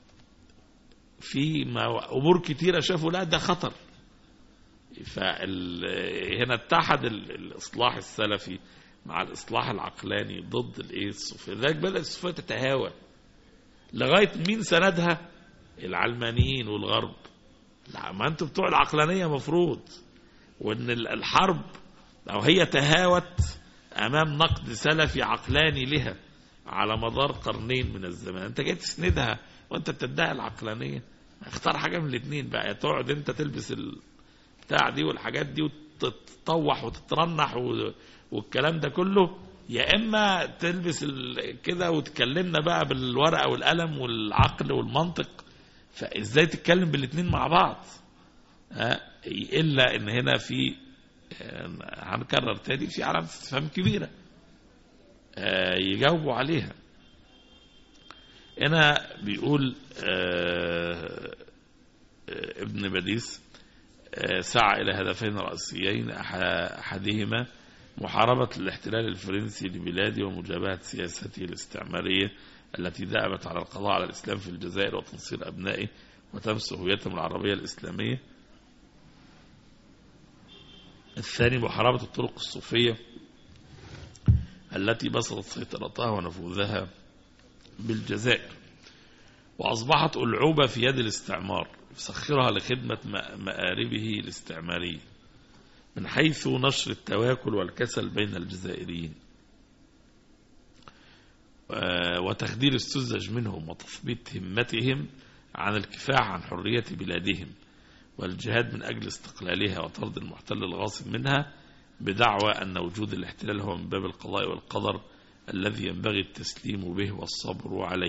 C: في أمور كتيرة شافوا لا ده خطر. فهنا اتحد الإصلاح السلفي مع الإصلاح العقلاني ضد الصوفية. لذلك بدأت الصوفية تتهاوى لغاية مين سندها؟ العلمانيين والغرب. لا، ما انتوا بتوع العقلانية مفروض. وان الحرب لو هي تهاوت امام نقد سلفي عقلاني لها على مدار قرنين من الزمان، انت جاي تسندها وانت بتدعي العقلانية. اختار حاجة من الاثنين بقى، تقعد انت تلبس البتاع دي والحاجات دي وتتطوح وتترنح والكلام ده كله، يا اما تلبس كده وتكلمنا بقى بالورقة والقلم والعقل والمنطق. فازاي تتكلم بالاثنين مع بعض؟ الا ان هنا في هنكرر تاني في علامة استفهام كبيرة يجاوبوا عليها. هنا بيقول ابن بديس سعى إلى هدفين رئيسيين، أحدهما محاربة الاحتلال الفرنسي لبلاده ومجابهة سياسته الاستعمارية التي دأبت على القضاء على الإسلام في الجزائر وتنصير أبنائه وتمس هويتهم العربية الإسلامية. الثاني محاربة الطرق الصوفية التي بسطت سيطرتها ونفوذها بالجزائر وأصبحت ألعوبة في يد الاستعمار يسخرها لخدمة مآربه الاستعمارية، من حيث نشر التواكل والكسل بين الجزائريين وتخدير السذج منهم وتثبيت همتهم عن الكفاح عن حرية بلادهم والجهاد من أجل استقلالها وطرد المحتل الغاصب منها، بدعوى أن وجود الاحتلال هو من باب القضاء والقدر الذي ينبغي التسليم به والصبر عليه.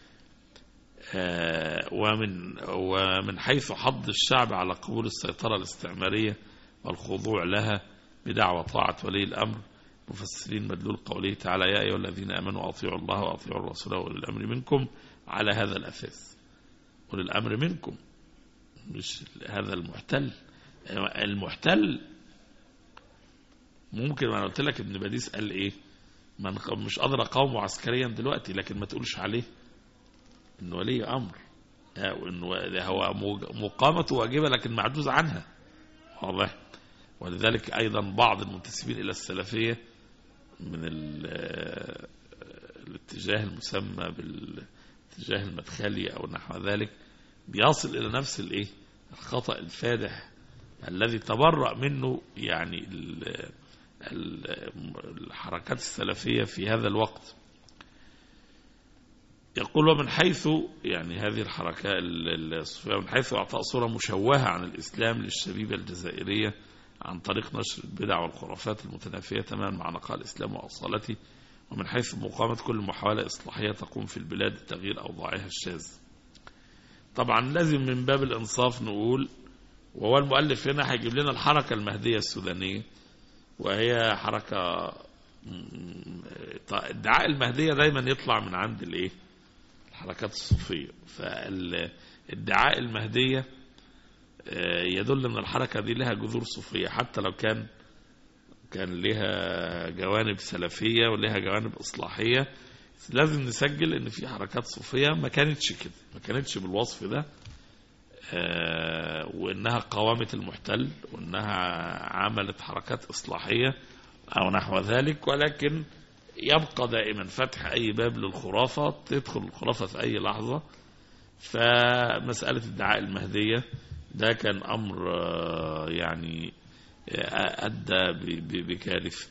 C: ومن حيث حض الشعب على قبول السيطرة الاستعمارية والخضوع لها بدعوى طاعة ولي الأمر، مفسرين مدلول قوله تعالى يا أيها الذين آمنوا أطيعوا الله وأطيعوا الرسول وأولي الأمر منكم. على هذا الأساس أولي الأمر منكم، مش هذا المحتل ممكن. ما أنا قلت لك ابن بديس قال إيه؟ مش قادر أقاومه عسكريا دلوقتي، لكن ما تقولش عليه إنه ولي أمر، وإنه هو مقامته واجبة لكن معجوز عنها، واضح. ولذلك أيضا بعض المنتسبين إلى السلفية من الاتجاه المسمى بالاتجاه المدخلي أو نحو ذلك بيصل إلى نفس الخطأ الفادح الذي تبرأ منه يعني الحركات السلفية في هذا الوقت. يقول ومن حيث يعني هذه الحركة الصوفية من حيث أعطاء صورة مشوهة عن الإسلام للشبيبة الجزائرية عن طريق نشر البدع والخرافات المتنافية تماما مع نقاء الإسلام وأصالته، ومن حيث مقامة كل محاولة إصلاحية تقوم في البلاد لتغيير أوضاعها الشاذ. طبعا لازم من باب الإنصاف نقول، وهو المؤلف هنا هيجيب لنا الحركة المهدية السودانية، وهي حركة ادعاء المهدية دايما يطلع من عند الحركات الصوفية. فالدعاء المهدية يدل أن الحركة دي لها جذور صوفية، حتى لو كان لها جوانب سلفية ولها جوانب إصلاحية. لازم نسجل أن في حركات صوفية ما كانتش كده، ما كانتش بالوصف ده، وأنها قاومت المحتل وأنها عملت حركات إصلاحية أو نحو ذلك، ولكن يبقى دائما فتح أي باب للخرافة، تدخل الخرافة في أي لحظة. فمسألة الدعاء المهدية ده كان أمر يعني أدى بكارثة،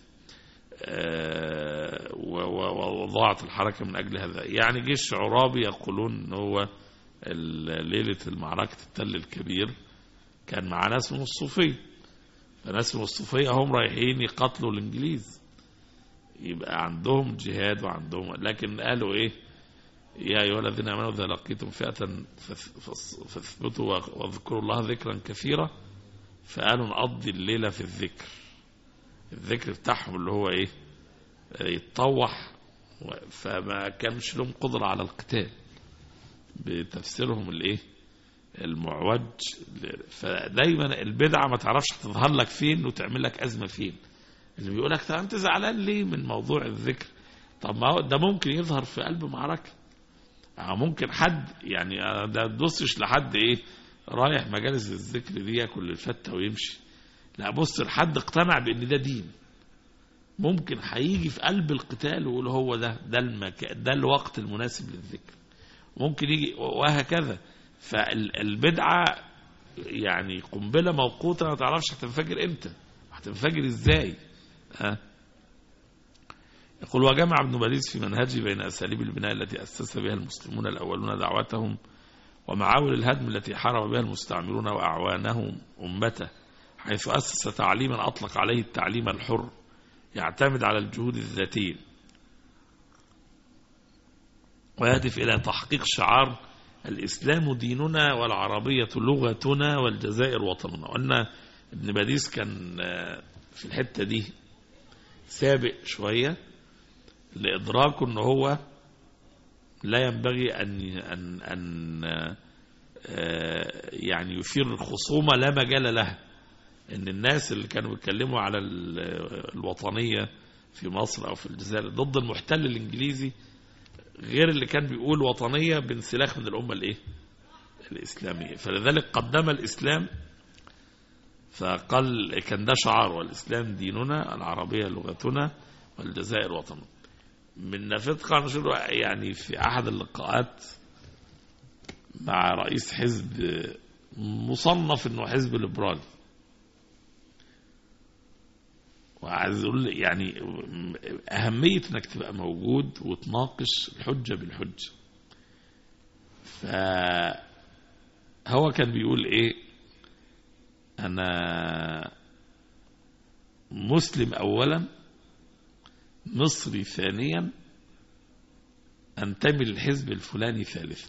C: وضاعت الحركة من أجل هذا. يعني جيش عرابي يقولون إن هو ليلة المعركة التل الكبير كان مع ناس من الصوفية، فناس من الصوفية هم رايحين يقتلوا الإنجليز، يبقى عندهم جهاد وعندهم، لكن قالوا إيه؟ يا أيها الذين آمنوا إذا لقيتم فئة فاثبتوا واذكروا الله ذكرا كثيرا. فقالوا نقضي الليلة في الذكر بتاعهم اللي هو إيه؟ يتطوح. فما كانش لهم قدرة على القتال بتفسيرهم الإيه؟ المعوج. فدايما البدعة ما تعرفش تظهر لك فين وتعمل لك أزمة فين. اللي بيقول لك أنت زعلان ليه من موضوع الذكر؟ طب ما هو ده ممكن يظهر في قلب معركة، ممكن حد يعني ده تبصش لحد ايه رايح مجالس الذكر دي ياكل الفتة ويمشي، لا بص لحد اقتنع بان ده دين، ممكن هيجي في قلب القتال ويقول هو ده الوقت المناسب للذكر، ممكن يجي وهكذا. فالبدعة يعني قنبلة موقوتة ما تعرفش هتنفجر امتى، هتنفجر ازاي. يقول وجمع ابن باديس في منهجه بين أساليب البناء التي أسس بها المسلمون الأولون دعوتهم ومعاول الهدم التي حارب بها المستعمرون وأعوانهم أمته، حيث أسس تعليما أطلق عليه التعليم الحر يعتمد على الجهود الذاتية ويهدف إلى تحقيق شعار الإسلام ديننا والعربية لغتنا والجزائر وطننا. وأن ابن باديس كان في الحتة دي سابق شوية لإدراكه أنه هو لا ينبغي أن يعني يثير خصومة لا مجال لها. أن الناس اللي كانوا بيتكلموا على الوطنية في مصر أو في الجزائر ضد المحتل الإنجليزي غير اللي كان بيقول وطنية بانسلاخ من الأمة الإسلامية. فلذلك قدم الإسلام، فقال كان ده شعار والإسلام ديننا العربية لغتنا والجزائر وطننا. من نفذ قانون يعني في أحد اللقاءات مع رئيس حزب مصنف أنه حزب ليبرالي، وعايز أقول يعني أهمية أنك تبقى موجود وتناقش الحجة بالحجة. فهو كان بيقول إيه؟ أنا مسلم أولا، مصري ثانيا، أنتمي للحزب الفلاني ثالثا.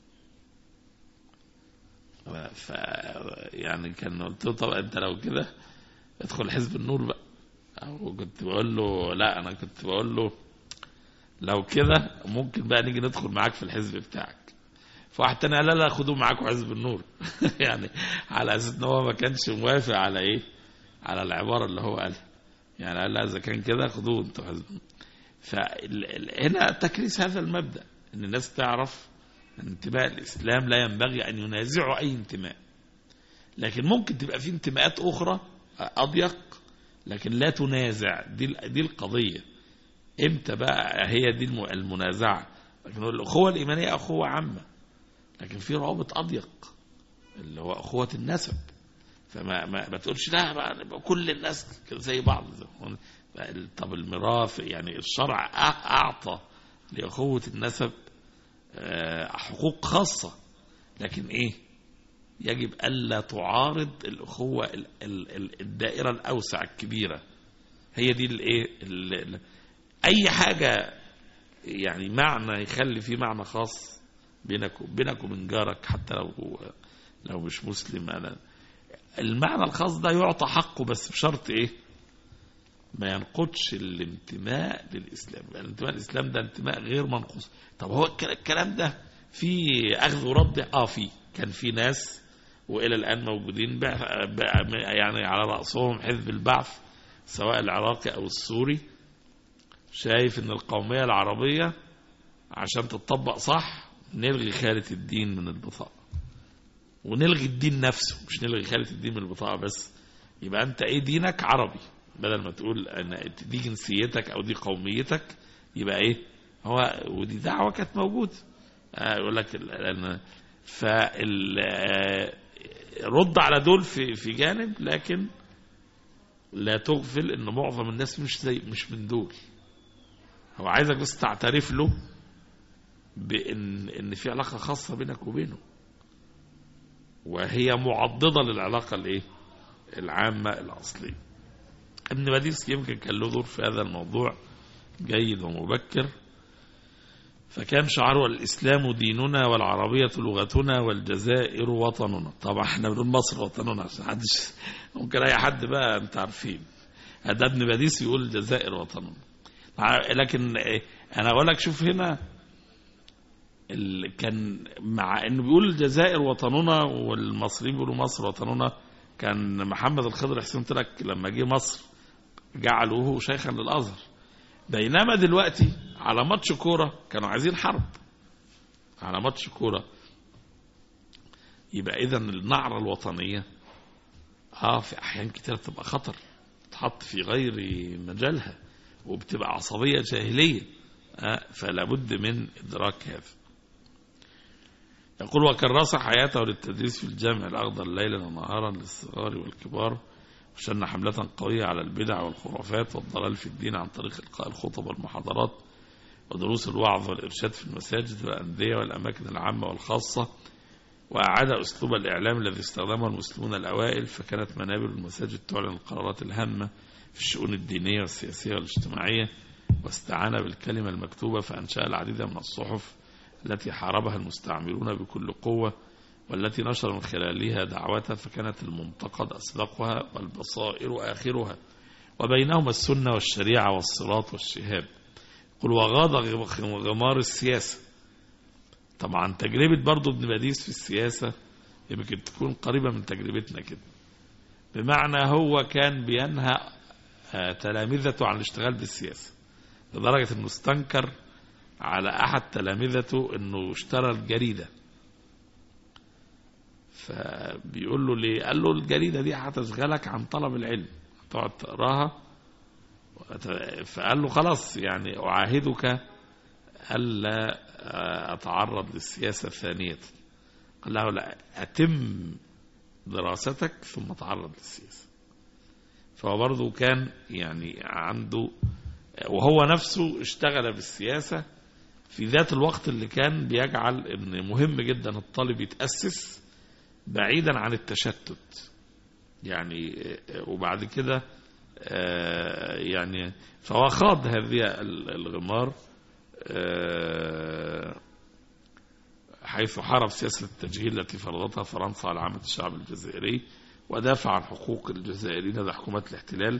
C: يعني كان قلت له طبعا أنت لو كده ادخل حزب النور بقى، أو كنت بقول له لا، أنا كنت بقول له لو كده ممكن بقى نيجي ندخل معاك في الحزب بتاعك. فواحد تاني قال لا خدوه معاكم حزب النور يعني على أساس إن هو ما كانش موافق على إيه، على العبارة اللي هو قالها. يعني قال لا إذا كان كده خدوه أنتوا حزب. فهنا تكريس هذا المبدأ، إن الناس تعرف أن انتماء الإسلام لا ينبغي أن ينازعوا أي انتماء، لكن ممكن تبقى في انتماءات أخرى أضيق لكن لا تنازع. دي القضية. إمتى بقى هي دي المنازعة؟ لكن الأخوة الإيمانية أخوة عامة، لكن في روابط أضيق اللي هو أخوة النسب. فما تقولش لا بقى كل الناس زي بعض. طب الميراث يعني الشرع أعطى لأخوة النسب حقوق خاصة، لكن إيه؟ يجب ألا تعارض الأخوة الدائرة الأوسع الكبيرة. هي دي الإيه؟ أي حاجة يعني معنى يخلي فيه معنى خاص بينك وبين جارك حتى لو مش مسلم. المعنى الخاص ده يعطى حقه بس بشرط إيه؟ ما ينقضش الانتماء للإسلام. يعني الانتماء للإسلام ده انتماء غير منقوص. طب هو الكلام ده في أخذ ورد؟ في كان في ناس وإلى الآن موجودين يعني على رأسهم حزب البعث سواء العراقي أو السوري، شايف ان القومية العربية عشان تتطبق صح نلغي خالة الدين من البطاقة ونلغي الدين نفسه، مش نلغي خالة الدين من البطاقة بس، يبقى انت ايه دينك عربي، بدل ما تقول ان دي جنسيتك او دي قوميتك يبقى ايه هو. ودي دعوة كانت موجودة. يقول لك رد على دول في جانب، لكن لا تغفل ان معظم الناس مش من دول. هو عايزك بس تعترف له بان في علاقة خاصة بينك وبينه، وهي معضدة للعلاقة الايه العامة الأصلية. ابن باديس يمكن كان له دور في هذا الموضوع جيد ومبكر، فكان شعاره الإسلام ديننا والعربية لغتنا والجزائر وطننا. طبعا احنا بنقول مصر وطننا عشان حدش ممكن أي حد بقى انت عارفين هذا ابن باديس يقول الجزائر وطننا. لكن أنا أقول لك شوف هنا كان مع انه بيقول الجزائر وطننا والمصريين بيقولوا مصر وطننا، كان محمد الخضر حسين ترك لما جه مصر جعلوه شيخا للازهر، بينما دلوقتي على ماتش كوره كانوا عايزين حرب على ماتش كوره. يبقى اذا النعره الوطنيه في احيان كتير تبقى خطر، تحط في غير مجالها وبتبقى عصبيه جاهليه، فلا بد من ادراك هذا. يقول وكرس حياته للتدريس في الجامع الأخضر ليلا ونهارا للصغار والكبار، وشن حملة قوية على البدع والخرافات والضلال في الدين عن طريق إلقاء الخطب والمحاضرات ودروس الوعظ والإرشاد في المساجد والأندية والأماكن العامة والخاصة، وأعاد أسلوب الإعلام الذي استخدمه المسلمون الأوائل، فكانت منابر المساجد تعلن القرارات الهامة في الشؤون الدينية والسياسية والاجتماعية، واستعان بالكلمة المكتوبة فأنشأ العديد من الصحف التي حاربها المستعمرون بكل قوة، والتي نشر من خلالها دعوتها، فكانت المنتقد أسبقها والبصائر آخرها، وبينهما السنة والشريعة والصراط والشهاب. قل وغاض غمار السياسة. طبعا تجربة برضو ابن باديس في السياسة يمكن تكون قريبة من تجربتنا كده، بمعنى هو كان بينهى تلامذته عن الاشتغال بالسياسة، لدرجة انه استنكر على احد تلامذته انه اشترى الجريدة، فبيقول له ليه؟ قال له الجريدة دي هتشغلك عن طلب العلم، هتقعد تقراها. فقال له خلاص يعني اعاهدك الا اتعرض للسياسة ثانية. قال له لا، اتم دراستك ثم تعرض للسياسة. فهو برضو كان يعني عنده، وهو نفسه اشتغل بالسياسة في ذات الوقت اللي كان بيجعل ان مهم جدا الطالب يتأسس بعيدا عن التشتت يعني. وبعد كده يعني فهو خاض هذه الغمار حيث حارب سياسة التجهيل التي فرضتها فرنسا على عامة الشعب الجزائري، ودافع عن حقوق الجزائريين ضد حكومات الاحتلال.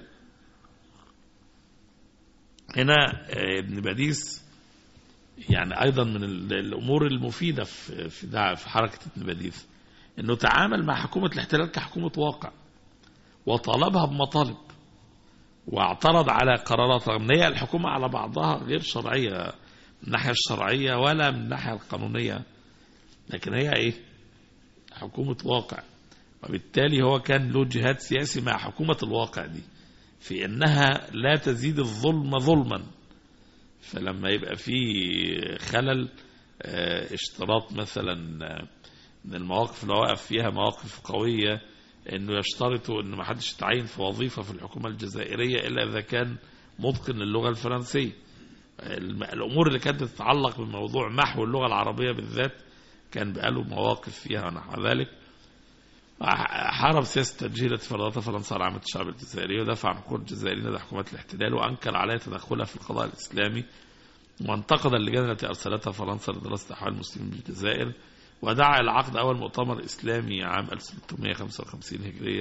C: هنا ابن باديس يعني أيضا من الأمور المفيدة في حركة ابن باديس أنه تعامل مع حكومة الاحتلال كحكومة واقع، وطالبها بمطالب، واعترض على قرارات رغم أن هي الحكومة على بعضها غير شرعية من الناحية الشرعية ولا من الناحية القانونية، لكن هي حكومة واقع. وبالتالي هو كان له جهاد سياسي مع حكومة الواقع دي في أنها لا تزيد الظلم ظلما. فلما يبقى في خلل، اشتراط مثلا من المواقف اللي وقف فيها مواقف قوية انه يشترطوا ان ما حدش يتعين في وظيفة في الحكومة الجزائرية الا اذا كان متقن للغة الفرنسية. الامور اللي كانت تتعلق بموضوع محو اللغة العربية بالذات كان بقاله مواقف فيها ونحو ذلك. حارب سياسة التجهيل التي فرضتها فرنسا على عامة الشعب الجزائري، ودافع عن حقوق الجزائريين ضد حكومات الاحتلال، وأنكر عليها تدخلها في القضاء الإسلامي، وانتقد اللجان التي أرسلتها فرنسا لدراسة أحوال المسلمين بالجزائر، ودعا إلى عقد أول مؤتمر إسلامي عام 1655 هجرية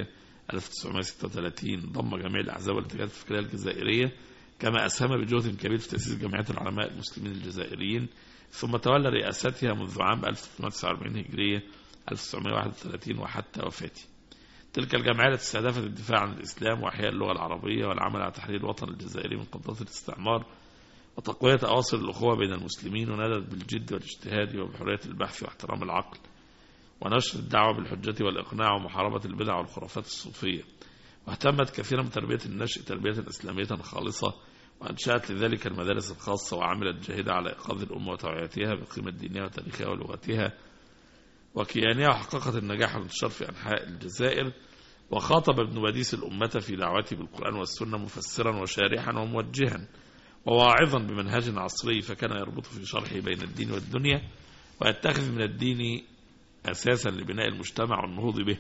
C: 1936 ضم جميع الأحزاب والاتجاهات الفكرية الجزائرية، كما أسهم بجهد كبير في تأسيس جمعية العلماء المسلمين الجزائريين، ثم تولى رئاستها منذ عام 1349 هجرية 1931 وحتى وفاته. تلك الجمعية التي استهدفت الدفاع عن الإسلام وإحياء اللغة العربية والعمل على تحرير الوطن الجزائري من قبضات الاستعمار وتقوية أواصر الأخوة بين المسلمين، ونادت بالجد والاجتهاد وبحرية البحث واحترام العقل ونشر الدعوة بالحجة والإقناع ومحاربة البدع والخرافات الصوفية، واهتمت كثيرا بتربية النشء تربية إسلامية خالصة، وأنشأت لذلك المدارس الخاصة، وعملت جاهدة على إيقاظ الأمة وتوعيتها بقيمة دينها وتاريخها ولغتها وكيانها، وحققت النجاح والانتشار في أنحاء الجزائر. وخاطب ابن باديس الأمة في دعوته بالقرآن والسنة مفسرا وشارحا وموجها وواعظا بمنهج عصري، فكان يربط في شرحه بين الدين والدنيا، ويتخذ من الدين أساسا لبناء المجتمع والنهوض به،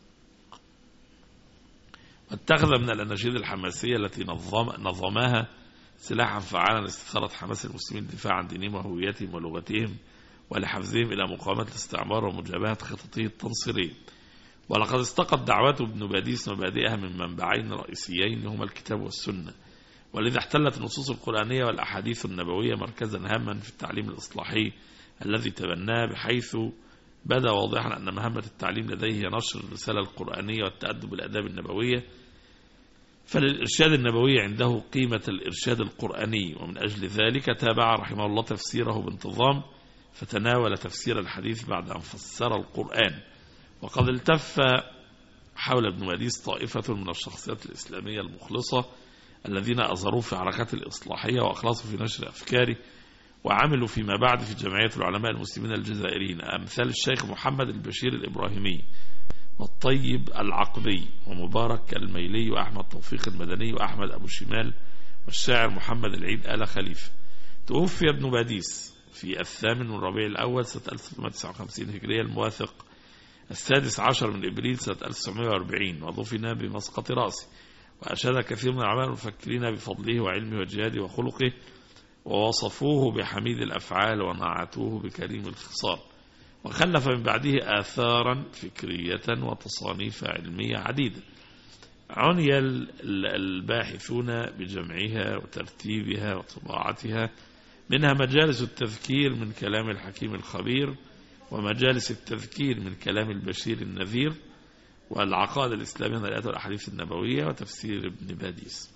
C: واتخذ من الأناشيد الحماسية التي نظمها سلاحا فعالا لاستثارة حماس المسلمين للدفاع عن دينهم وهويتهم ولغتهم ولحفزهم إلى مقاومة الاستعمار ومجابهة خططه التنصيرية. ولقد استقت دعوات ابن باديس مبادئها من منبعين رئيسيين هما الكتاب والسنة، ولذا احتلت النصوص القرآنية والأحاديث النبوية مركزا هاما في التعليم الإصلاحي الذي تبناه، بحيث بدا واضحا أن مهمة التعليم لديه هي نشر الرسالة القرآنية والتأدب بالآداب النبوية، فللإرشاد النبوي عنده قيمة الإرشاد القرآني، ومن أجل ذلك تابع رحمه الله تفسيره بانتظام، فتناول تفسير الحديث بعد أن فسر القرآن. وقد التف حول ابن باديس طائفة من الشخصيات الإسلامية المخلصة الذين أظهروا في حركات الإصلاحية وأخلصوا في نشر أفكاره، وعملوا فيما بعد في جمعية العلماء المسلمين الجزائريين، أمثال الشيخ محمد البشير الإبراهيمي والطيب العقبي ومبارك الميلي وأحمد توفيق المدني وأحمد أبو شمال والشاعر محمد العيد آل خليفة. توفي ابن باديس في 8 من ربيع الأول سنة 1359 هجرية الموافق 16 من إبريل سنة 1940، ودفن بمسقط رأسه. وأشاد كثير من العلماء المفكرين بفضله وعلمه وجهاده وخلقه، ووصفوه بحميد الأفعال ونعتوه بكريم الخصال، وخلف من بعده آثارا فكرية وتصانيف علمية عديدة عني الباحثون بجمعها وترتيبها وطباعتها، منها مجالس التذكير من كلام الحكيم الخبير، ومجالس التذكير من كلام البشير النذير، والعقائد الإسلامية من الآيات والأحاديث النبوية، وتفسير ابن باديس.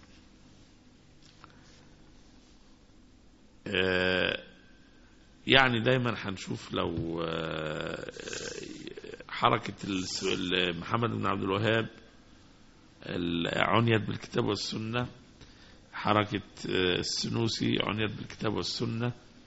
C: يعني دايما هنشوف لو حركة محمد بن عبد الوهاب عنيت بالكتاب والسنة، حركة السنوسي عنيت بالكتاب والسنة،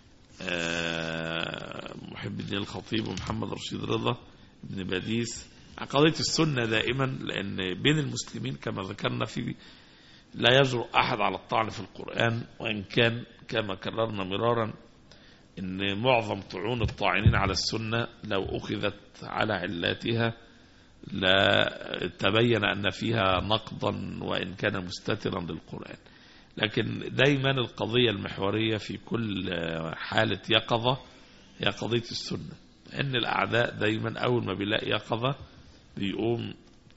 C: محب الدين الخطيب ومحمد رشيد رضا ابن باديس، قضية السنة دائما، لأن بين المسلمين كما ذكرنا في لا يجرؤ أحد على الطعن في القرآن، وإن كان كما كررنا مرارا إن معظم طعون الطاعنين على السنة لو أخذت على علاتها لا تبين أن فيها نقضا وإن كان مستترا للقرآن. لكن دايما القضية المحورية في كل حالة يقظة هي قضية السنة، إن الأعداء دايما أول ما بيلاقي يقظة بيقوم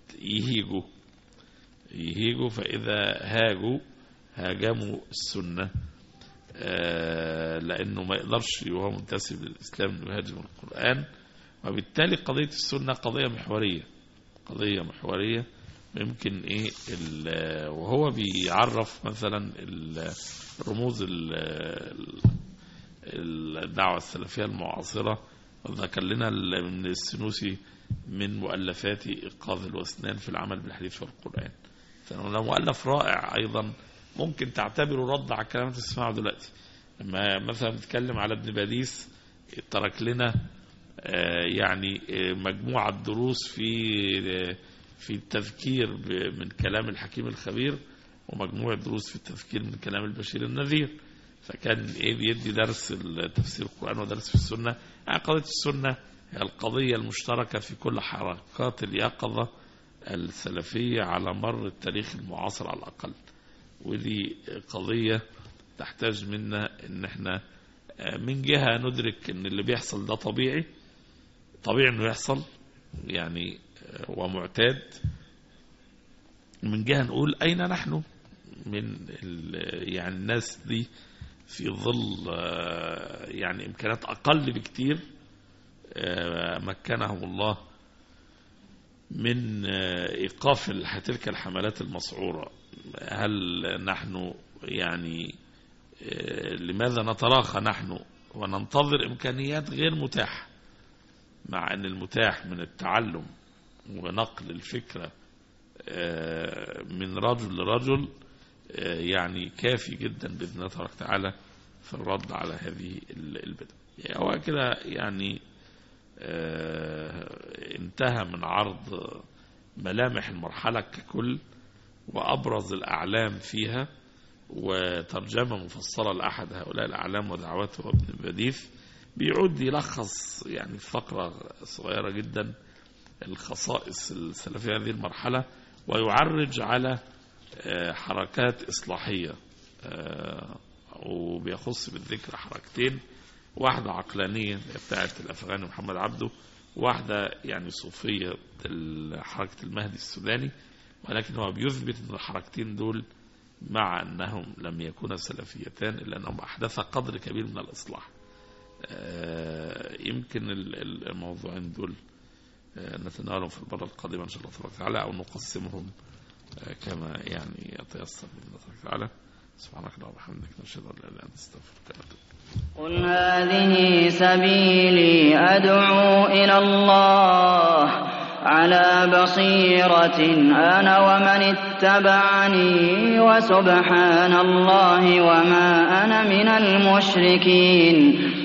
C: يهيجوا، فإذا هاجموا السنة، لأنه ما يقدرش وهو منتسب للإسلام أنه يهاجم القرآن. وبالتالي قضية السنة قضية محورية ممكن وهو بيعرف مثلا رموز الدعوة السلفية المعاصرة، وذكر لنا من السنوسي من مؤلفات إيقاظ الوسنان في العمل بالحديث والقرآن، فإنه مؤلف رائع أيضا ممكن تعتبره رد على الكلام اللي تسمعه دلوقتي. لما مثلا نتكلم على ابن باديس ترك لنا يعني مجموعة دروس في التذكير من كلام الحكيم الخبير، ومجموعة دروس في التذكير من كلام البشير النذير، فكان بيدي درس تفسير القرآن ودرس في السنة. قضية السنة هي القضية المشتركة في كل حركات اليقظة السلفية على مر التاريخ المعاصر على الأقل، ودي قضية تحتاج منا ان احنا من جهة ندرك ان اللي بيحصل ده طبيعي انه يحصل يعني ومعتاد، من جهة نقول أين نحن من يعني الناس دي في ظل يعني إمكانات أقل بكتير مكنهم الله من إيقاف تلك الحملات المسعورة. هل نحن يعني لماذا نتراخى نحن وننتظر إمكانيات غير متاحة، مع أن المتاح من التعلم ونقل الفكرة من رجل لرجل يعني كافي جدا بإذن الله تبارك وتعالى في الرد على هذه البدع. هو كده يعني انتهى من عرض ملامح المرحلة ككل وأبرز الأعلام فيها وترجمة مفصلة لأحد هؤلاء الأعلام ودعوته ابن بديث، بيعود يلخص يعني في فقرة صغيرة جدا الخصائص السلفية هذه المرحلة، ويعرج على حركات إصلاحية وبيخص بالذكر حركتين، واحدة عقلانية بتاعت الأفغاني محمد عبده، واحدة يعني صوفية حركة المهدي السوداني. ولكن هو بيثبت أن الحركتين دول مع أنهم لم يكونا سلفيتان إلا أنهم أحدث قدر كبير من الإصلاح. يمكن الموضوعين دول نتناولهم في المرة القادمة إن شاء الله تبارك وتعالى، أو نقسمهم كما يعني يتيسر بإذن الله تبارك وتعالى. سبحانك اللهم وبحمدك، نشهد أن لا إله إلا أنت، نستغفرك ونتوب.
D: قل هذه سبيلي أدعو إلى الله على بصيرة أنا ومن اتبعني، وسبحان الله وما أنا من المشركين.